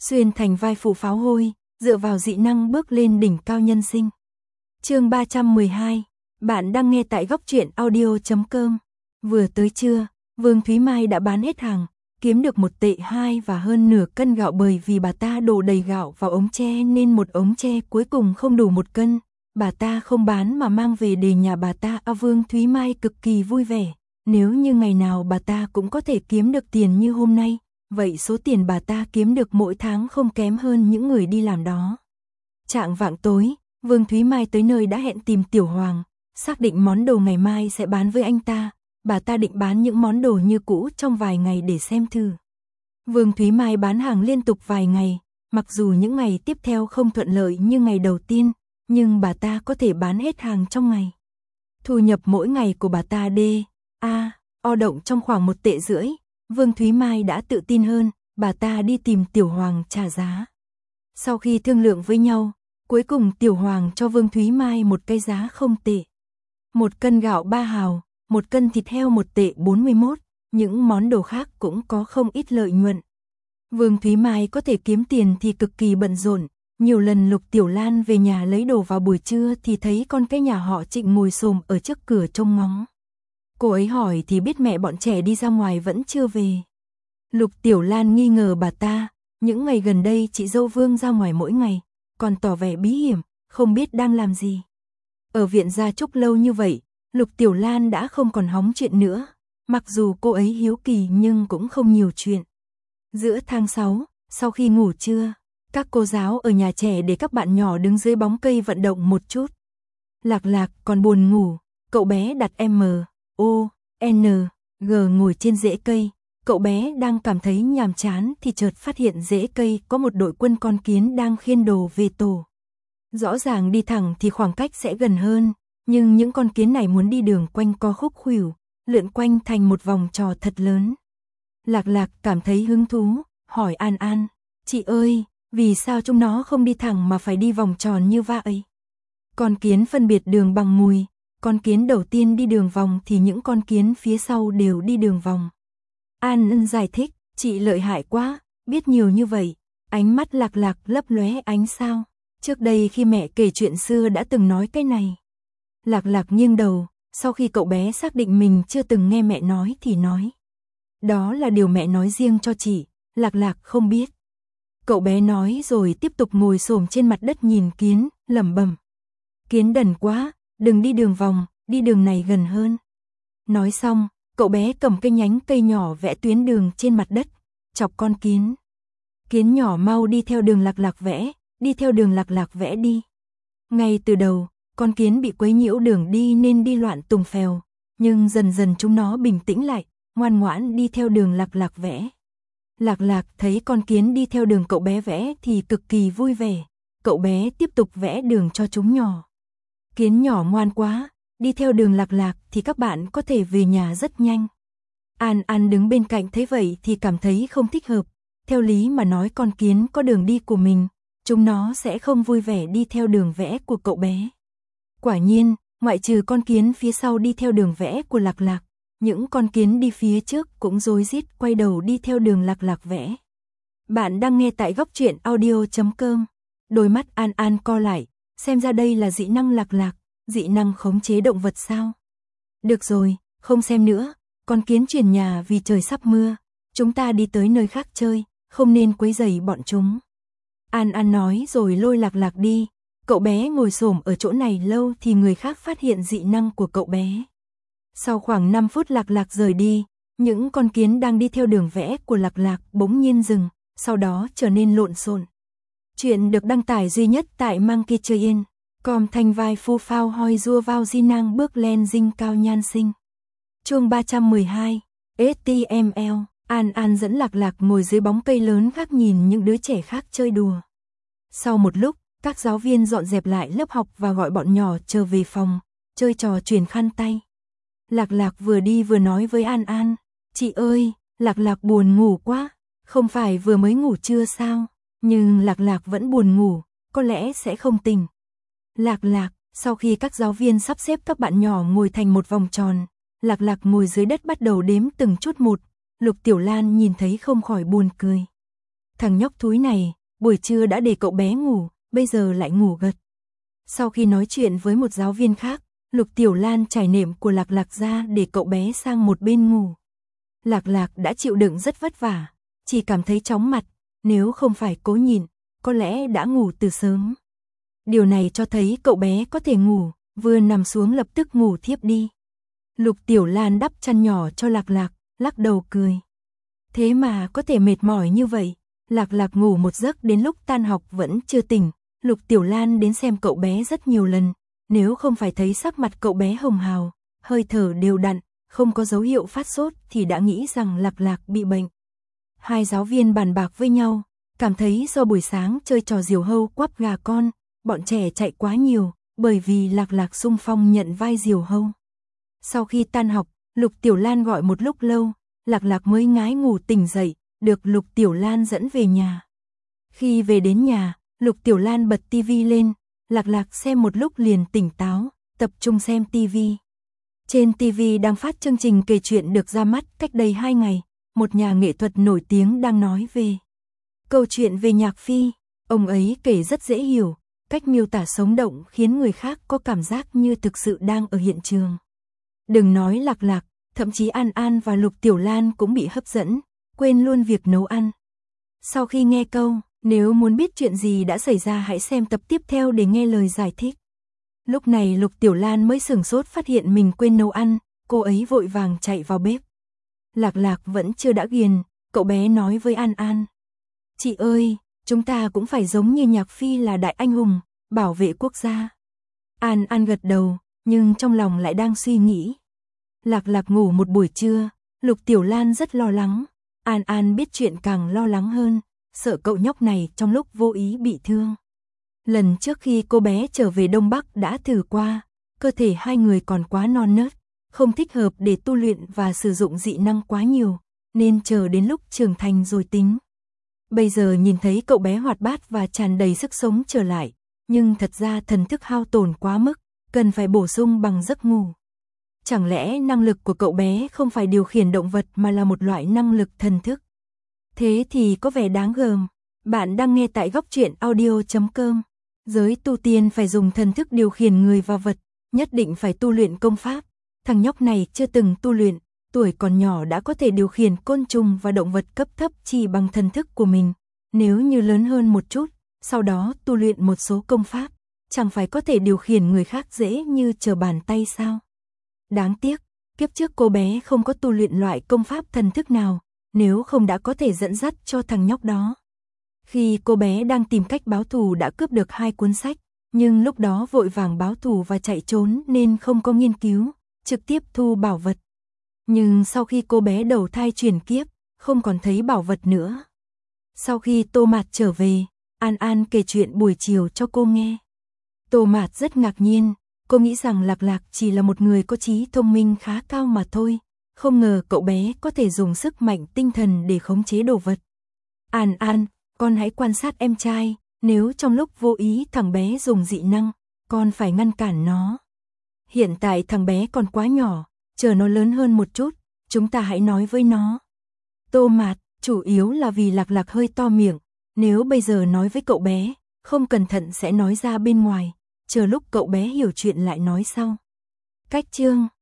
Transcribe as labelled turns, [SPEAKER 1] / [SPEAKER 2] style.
[SPEAKER 1] xuyên thành vai phụ pháo hôi, dựa vào dị năng bước lên đỉnh cao nhân sinh. Chương 312, bạn đang nghe tại góc truyện audio.com. Vừa tới trưa, Vương Thúy Mai đã bán hết hàng, kiếm được 1 tệ 2 và hơn nửa cân gạo, bởi vì bà ta đổ đầy gạo vào ống tre nên một ống tre cuối cùng không đủ 1 cân. Bà ta không bán mà mang về để nhà bà ta. Vương Thúy Mai cực kỳ vui vẻ, nếu như ngày nào bà ta cũng có thể kiếm được tiền như hôm nay, vậy số tiền bà ta kiếm được mỗi tháng không kém hơn những người đi làm đó. Chạng vạng tối, Vương Thúy Mai tới nơi đã hẹn tìm Tiểu Hoàng, xác định món đồ ngày mai sẽ bán với anh ta. Bà ta định bán những món đồ như cũ trong vài ngày để xem thử. Vương Thúy Mai bán hàng liên tục vài ngày, mặc dù những ngày tiếp theo không thuận lợi như ngày đầu tiên, nhưng bà ta có thể bán hết hàng trong ngày. Thu nhập mỗi ngày của bà ta động trong khoảng 1 tệ rưỡi. Vương Thúy Mai đã tự tin hơn, bà ta đi tìm Tiểu Hoàng trả giá. Sau khi thương lượng với nhau, cuối cùng Tiểu Hoàng cho Vương Thúy Mai một cái giá không tệ. 1 cân gạo 3 hào, 1 cân thịt heo 1 tệ 41, những món đồ khác cũng có không ít lợi nhuận. Vương Thúy Mai có thể kiếm tiền thì cực kỳ bận rộn, nhiều lần Lục Tiểu Lan về nhà lấy đồ vào buổi trưa thì thấy con cái nhà họ Trịnh ngồi xổm ở trước cửa trông ngóng. Cô ấy hỏi thì biết mẹ bọn trẻ đi ra ngoài vẫn chưa về. Lục Tiểu Lan nghi ngờ bà ta, những ngày gần đây chị dâu Vương ra ngoài mỗi ngày, còn tỏ vẻ bí hiểm, không biết đang làm gì. Ở viện gia chúc lâu như vậy, Lục Tiểu Lan đã không còn hóng chuyện nữa, mặc dù cô ấy hiếu kỳ nhưng cũng không nhiều chuyện. Giữa tháng 6, sau khi ngủ trưa, các cô giáo ở nhà trẻ để các bạn nhỏ đứng dưới bóng cây vận động một chút. Lạc Lạc còn buồn ngủ, cậu bé đặt MONG ngồi trên rễ cây. Cậu bé đang cảm thấy nhàm chán thì chợt phát hiện rễ cây có một đội quân con kiến đang khiêng đồ về tổ. Rõ ràng đi thẳng thì khoảng cách sẽ gần hơn, nhưng những con kiến này muốn đi đường quanh co khúc khuỷu, lượn quanh thành một vòng trò thật lớn. Lạc Lạc cảm thấy hứng thú, hỏi An An, chị ơi, vì sao chúng nó không đi thẳng mà phải đi vòng tròn như vậy? Con kiến phân biệt đường bằng mùi, con kiến đầu tiên đi đường vòng thì những con kiến phía sau đều đi đường vòng. An Ân giải thích, chị lợi hại quá, biết nhiều như vậy. Ánh mắt Lạc Lạc lấp lóe ánh sao. Trước đây khi mẹ kể chuyện xưa đã từng nói cái này. Lạc Lạc nghiêng đầu, sau khi cậu bé xác định mình chưa từng nghe mẹ nói thì nói. Đó là điều mẹ nói riêng cho chị, Lạc Lạc không biết. Cậu bé nói rồi tiếp tục ngồi xổm trên mặt đất nhìn kiến, lẩm bẩm. Kiến đần quá, đừng đi đường vòng, đi đường này gần hơn. Nói xong, cậu bé cầm cây nhánh cây nhỏ vẽ tuyến đường trên mặt đất, chọc con kiến. Kiến nhỏ mau đi theo đường Lạc Lạc vẽ, đi theo đường Lạc Lạc vẽ đi. Ngay từ đầu, con kiến bị quấy nhiễu đường đi nên đi loạn tùng phèo, nhưng dần dần chúng nó bình tĩnh lại, ngoan ngoãn đi theo đường Lạc Lạc vẽ. Lạc Lạc thấy con kiến đi theo đường cậu bé vẽ thì cực kỳ vui vẻ, cậu bé tiếp tục vẽ đường cho chúng nhỏ. Kiến nhỏ ngoan quá, đi theo đường Lạc Lạc thì các bạn có thể về nhà rất nhanh. An An đứng bên cạnh thấy vậy thì cảm thấy không thích hợp, theo lý mà nói con kiến có đường đi của mình, chúng nó sẽ không vui vẻ đi theo đường vẽ của cậu bé. Quả nhiên, ngoại trừ con kiến phía sau đi theo đường vẽ của Lạc Lạc, những con kiến đi phía trước cũng rối rít quay đầu đi theo đường Lạc Lạc vẽ. Bạn đang nghe tại góc truyện audio.com. Đôi mắt An An co lại, xem ra đây là dị năng Lạc Lạc, dị năng khống chế động vật sao? Được rồi, không xem nữa, con kiến chuyển nhà vì trời sắp mưa, chúng ta đi tới nơi khác chơi, không nên quấy rầy bọn chúng. An An nói rồi lôi Lạc Lạc đi, cậu bé ngồi xổm ở chỗ này lâu thì người khác phát hiện dị năng của cậu bé. Sau khoảng 5 phút Lạc Lạc rời đi, những con kiến đang đi theo đường vẽ của Lạc Lạc bỗng nhiên dừng, sau đó trở nên lộn xộn. Chuyện được đăng tải duy nhất tại Monkey Train. Com thanh vai phu phao hoi rua vào di năng bước lên dinh cao nhan sinh. Chương 312, HTML. An An dẫn Lạc Lạc ngồi dưới bóng cây lớn khác nhìn những đứa trẻ khác chơi đùa. Sau một lúc, các giáo viên dọn dẹp lại lớp học và gọi bọn nhỏ trở về phòng, chơi trò truyền khăn tay. Lạc Lạc vừa đi vừa nói với An An, chị ơi, Lạc Lạc buồn ngủ quá, không phải vừa mới ngủ trưa sao, nhưng Lạc Lạc vẫn buồn ngủ, có lẽ sẽ không tỉnh. Lạc Lạc, sau khi các giáo viên sắp xếp các bạn nhỏ ngồi thành một vòng tròn, Lạc Lạc ngồi dưới đất bắt đầu đếm từng chút một, Lục Tiểu Lan nhìn thấy không khỏi buồn cười. Thằng nhóc thúi này, buổi trưa đã để cậu bé ngủ, bây giờ lại ngủ gật. Sau khi nói chuyện với một giáo viên khác, Lục Tiểu Lan trải nệm của Lạc Lạc ra để cậu bé sang một bên ngủ. Lạc Lạc đã chịu đựng rất vất vả, chỉ cảm thấy chóng mặt, nếu không phải cố nhịn, có lẽ đã ngủ từ sớm. Điều này cho thấy cậu bé có thể ngủ, vừa nằm xuống lập tức ngủ thiếp đi. Lục Tiểu Lan đắp chăn nhỏ cho Lạc Lạc, lắc đầu cười. Thế mà có thể mệt mỏi như vậy. Lạc Lạc ngủ một giấc đến lúc tan học vẫn chưa tỉnh. Lục Tiểu Lan đến xem cậu bé rất nhiều lần, nếu không phải thấy sắc mặt cậu bé hồng hào, hơi thở đều đặn, không có dấu hiệu phát sốt thì đã nghĩ rằng Lạc Lạc bị bệnh. Hai giáo viên bàn bạc với nhau, cảm thấy do buổi sáng chơi trò diều hâu quắp gà con, bọn trẻ chạy quá nhiều, bởi vì Lạc Lạc xung phong nhận vai diều hâu. Sau khi tan học, Lục Tiểu Lan gọi một lúc lâu, Lạc Lạc mới ngái ngủ tỉnh dậy, được Lục Tiểu Lan dẫn về nhà. Khi về đến nhà, Lục Tiểu Lan bật tivi lên, Lạc Lạc xem một lúc liền tỉnh táo, tập trung xem tivi. Trên tivi đang phát chương trình kể chuyện được ra mắt cách đây 2 ngày, một nhà nghệ thuật nổi tiếng đang nói về câu chuyện về Nhạc Phi. Ông ấy kể rất dễ hiểu, cách miêu tả sống động khiến người khác có cảm giác như thực sự đang ở hiện trường. Đừng nói Lạc Lạc, thậm chí An An và Lục Tiểu Lan cũng bị hấp dẫn, quên luôn việc nấu ăn. Sau khi nghe câu, nếu muốn biết chuyện gì đã xảy ra hãy xem tập tiếp theo để nghe lời giải thích. Lúc này Lục Tiểu Lan mới sửng sốt phát hiện mình quên nấu ăn, cô ấy vội vàng chạy vào bếp. Lạc Lạc vẫn chưa đã ghiền, cậu bé nói với An An. Chị ơi, chúng ta cũng phải giống như Nhạc Phi là đại anh hùng, bảo vệ quốc gia. An An gật đầu, nhưng trong lòng lại đang suy nghĩ. Lạc Lạc ngủ một buổi trưa, Lục Tiểu Lan rất lo lắng. An An biết chuyện càng lo lắng hơn, sợ cậu nhóc này trong lúc vô ý bị thương. Lần trước khi cô bé trở về Đông Bắc đã thử qua, cơ thể hai người còn quá non nớt, không thích hợp để tu luyện và sử dụng dị năng quá nhiều, nên chờ đến lúc trưởng thành rồi tính. Bây giờ nhìn thấy cậu bé hoạt bát và tràn đầy sức sống trở lại, nhưng thật ra thần thức hao tổn quá mức, cần phải bổ sung bằng giấc ngủ. Chẳng lẽ năng lực của cậu bé không phải điều khiển động vật mà là một loại năng lực thần thức? Thế thì có vẻ đáng gờm. Bạn đang nghe tại Góc Truyện Audio.com. Giới tu tiên phải dùng thần thức điều khiển người và vật, nhất định phải tu luyện công pháp. Thằng nhóc này chưa từng tu luyện, tuổi còn nhỏ đã có thể điều khiển côn trùng và động vật cấp thấp chỉ bằng thần thức của mình. Nếu như lớn hơn một chút, sau đó tu luyện một số công pháp, chẳng phải có thể điều khiển người khác dễ như trở bàn tay sao? Đáng tiếc, kiếp trước cô bé không có tu luyện loại công pháp thần thức nào, nếu không đã có thể dẫn dắt cho thằng nhóc đó. Khi cô bé đang tìm cách báo thù đã cướp được 2 cuốn sách, nhưng lúc đó vội vàng báo thù và chạy trốn nên không có nghiên cứu, trực tiếp thu bảo vật. Nhưng sau khi cô bé đầu thai chuyển kiếp, không còn thấy bảo vật nữa. Sau khi Tô Mạt trở về, An An kể chuyện buổi chiều cho cô nghe. Tô Mạt rất ngạc nhiên, cô nghĩ rằng Lạc Lạc chỉ là một người có trí thông minh khá cao mà thôi, không ngờ cậu bé có thể dùng sức mạnh tinh thần để khống chế đồ vật. An An, con hãy quan sát em trai, nếu trong lúc vô ý thằng bé dùng dị năng, con phải ngăn cản nó. Hiện tại thằng bé còn quá nhỏ, chờ nó lớn hơn một chút, chúng ta hãy nói với nó. Tô Mạt, chủ yếu là vì Lạc Lạc hơi to miệng, nếu bây giờ nói với cậu bé, không cẩn thận sẽ nói ra bên ngoài, chờ lúc cậu bé hiểu chuyện lại nói sau. Cách chương